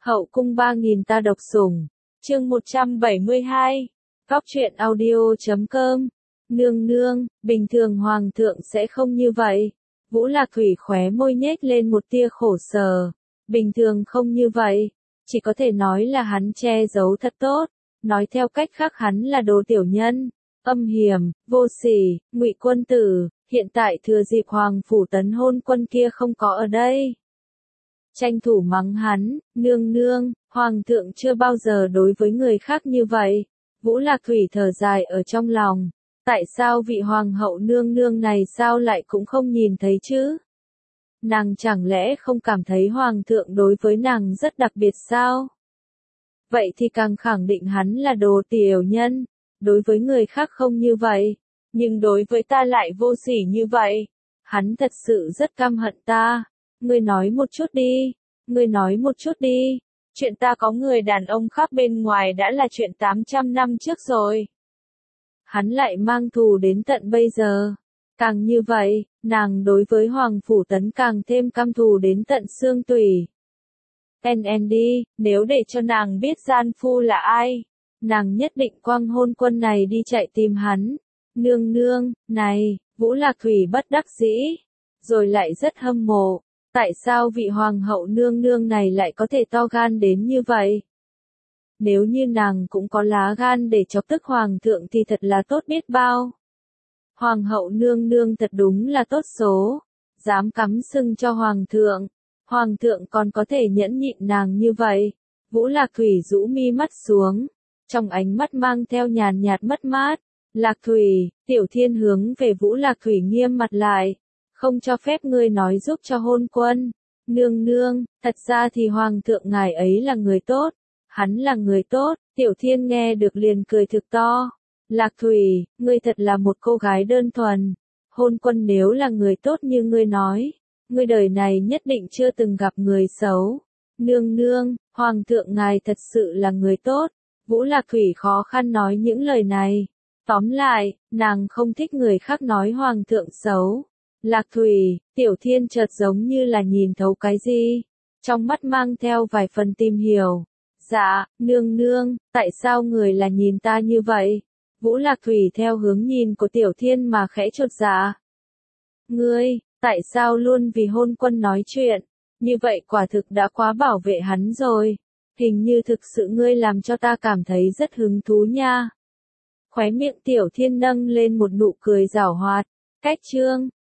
Hậu cung 3000 ta độc sủng. Chương 172. Góc truyện audio.com. Nương nương, bình thường hoàng thượng sẽ không như vậy. Vũ Lạc Thủy khóe môi nhếch lên một tia khổ sở. Bình thường không như vậy, chỉ có thể nói là hắn che giấu thật tốt, nói theo cách khác hắn là đồ tiểu nhân, âm hiểm, vô sỉ, ngụy quân tử. Hiện tại thừa dịp hoàng phủ tấn hôn quân kia không có ở đây, tranh thủ mắng hắn, nương nương, hoàng thượng chưa bao giờ đối với người khác như vậy. Vũ Lạc Thủy thở dài ở trong lòng, tại sao vị hoàng hậu nương nương này sao lại cũng không nhìn thấy chứ? Nàng chẳng lẽ không cảm thấy hoàng thượng đối với nàng rất đặc biệt sao? Vậy thì càng khẳng định hắn là đồ tiểu nhân, đối với người khác không như vậy, nhưng đối với ta lại vô sỉ như vậy. Hắn thật sự rất căm hận ta. Ngươi nói một chút đi, ngươi nói một chút đi. Chuyện ta có người đàn ông khác bên ngoài đã là chuyện 800 năm trước rồi. Hắn lại mang thù đến tận bây giờ. Càng như vậy, nàng đối với Hoàng Phủ Tấn càng thêm căm thù đến tận xương tủy. NND, nếu để cho nàng biết gian phu là ai, nàng nhất định quăng hôn quân này đi chạy tìm hắn. Nương nương, này, Vũ Lạc Thủy bất đắc dĩ, rồi lại rất hâm mộ. Tại sao vị hoàng hậu nương nương này lại có thể to gan đến như vậy? Nếu như nàng cũng có lá gan để chọc tức hoàng thượng thì thật là tốt biết bao. Hoàng hậu nương nương thật đúng là tốt số, dám cắm sừng cho hoàng thượng. Hoàng thượng còn có thể nhẫn nhịn nàng như vậy. Vũ Lạc Thủy rũ mi mắt xuống, trong ánh mắt mang theo nhàn nhạt mất mát. Lạc Thủy, Tiểu Thiên hướng về Vũ Lạc Thủy nghiêm mặt lại. Không cho phép ngươi nói giúp cho hôn quân. Nương nương, thật ra thì hoàng thượng ngài ấy là người tốt. Hắn là người tốt. Tiểu Thiên nghe được liền cười thực to. Lạc Thủy, ngươi thật là một cô gái đơn thuần. Hôn quân nếu là người tốt như ngươi nói, ngươi đời này nhất định chưa từng gặp người xấu. Nương nương, hoàng thượng ngài thật sự là người tốt. Vũ Lạc Thủy khó khăn nói những lời này. Tóm lại, nàng không thích người khác nói hoàng thượng xấu. Lạc Thủy, Tiểu Thiên chợt giống như là nhìn thấu cái gì, trong mắt mang theo vài phần tìm hiểu. Dạ, nương nương, tại sao người là nhìn ta như vậy? Vũ Lạc Thủy theo hướng nhìn của Tiểu Thiên mà khẽ chột dạ. Ngươi, tại sao luôn vì hôn quân nói chuyện? Như vậy quả thực đã quá bảo vệ hắn rồi. Hình như thực sự ngươi làm cho ta cảm thấy rất hứng thú nha. Khóe miệng Tiểu Thiên nâng lên một nụ cười giảo hoạt. Cách chương